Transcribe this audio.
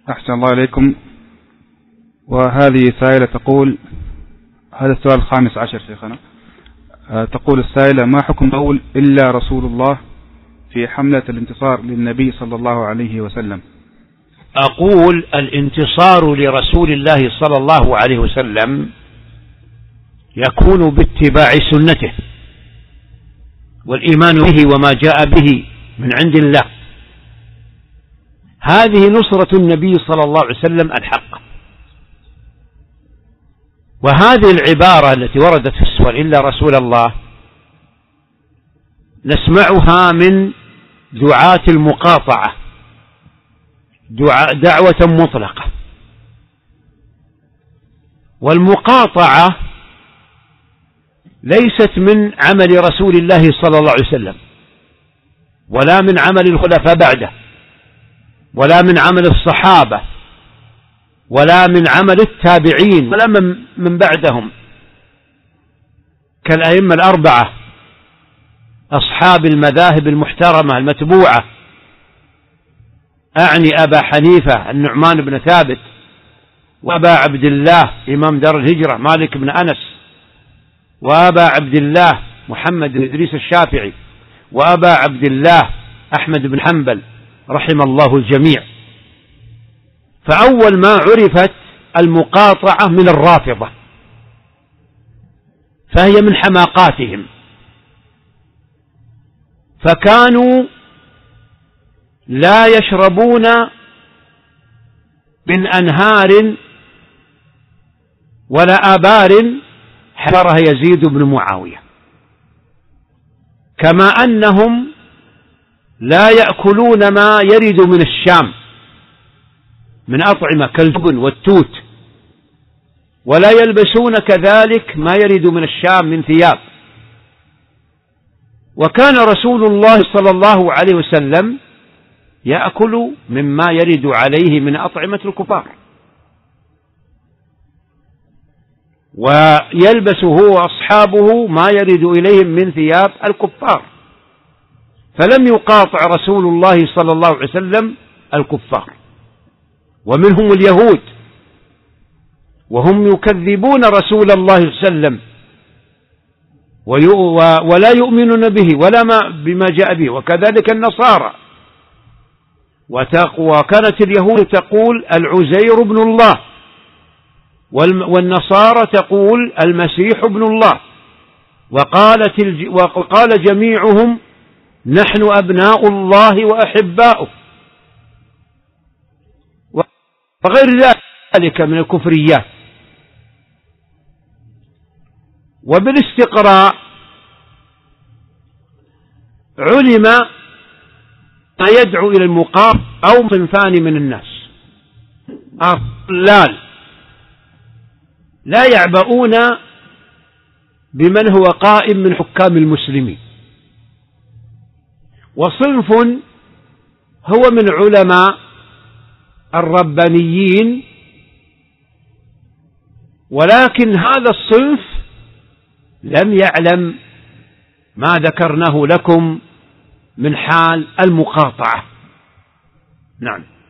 أحسن الله عليكم. وهذه سائلة تقول، هذا السؤال الخامس عشر شيخنا، تقول السائلة: ما حكم قول إلا رسول الله في حملة الانتصار للنبي صلى الله عليه وسلم؟ أقول الانتصار لرسول الله صلى الله عليه وسلم يكون باتباع سنته والإيمان به وما جاء به من عند الله. هذه نصرة النبي صلى الله عليه وسلم الحق. وهذه العبارة التي وردت في السؤال إلا رسول الله نسمعها من دعاة المقاطعة، دعوة مطلقة. والمقاطعة ليست من عمل رسول الله صلى الله عليه وسلم، ولا من عمل الخلفاء بعده، ولا من عمل الصحابة، ولا من عمل التابعين، ولا من بعدهم كالأئمة الأربعة أصحاب المذاهب المحترمة المتبوعة، أعني أبا حنيفة النعمان بن ثابت، وأبا عبد الله إمام دار الهجرة مالك بن أنس، وأبا عبد الله محمد بن إدريس الشافعي، وأبا عبد الله أحمد بن حنبل رحم الله الجميع. فأول ما عرفت المقاطعة من الرافضة، فهي من حماقاتهم، فكانوا لا يشربون من أنهار ولا آبار حفرها يزيد بن معاوية، كما أنهم لا يأكلون ما يرد من الشام من أطعمة كالجبن والتوت، ولا يلبسون كذلك ما يرد من الشام من ثياب. وكان رسول الله صلى الله عليه وسلم يأكل مما يرد عليه من أطعمة الكفار، ويلبس هو وأصحابه ما يرد إليهم من ثياب الكفار. فلم يقاطع رسول الله صلى الله عليه وسلم الكفار، ومنهم اليهود، وهم يكذبون رسول الله صلى الله عليه وسلم ولا يؤمنون به ولا بما جاء به، وكذلك النصارى. وكانت اليهود تقول العزير ابن الله، والنصارى تقول المسيح ابن الله، وقال جميعهم نحن أبناء الله وأحباؤه، وغير ذلك من الكفريات. وبالاستقراء علم ما يدعو إلى المقاطعة أو صنفان من الناس: الضلال لا يعبؤون بمن هو قائم من حكام المسلمين، وصنف هو من علماء الربانيين، ولكن هذا الصنف لم يعلم ما ذكرناه لكم من حال المقاطعة. نعم.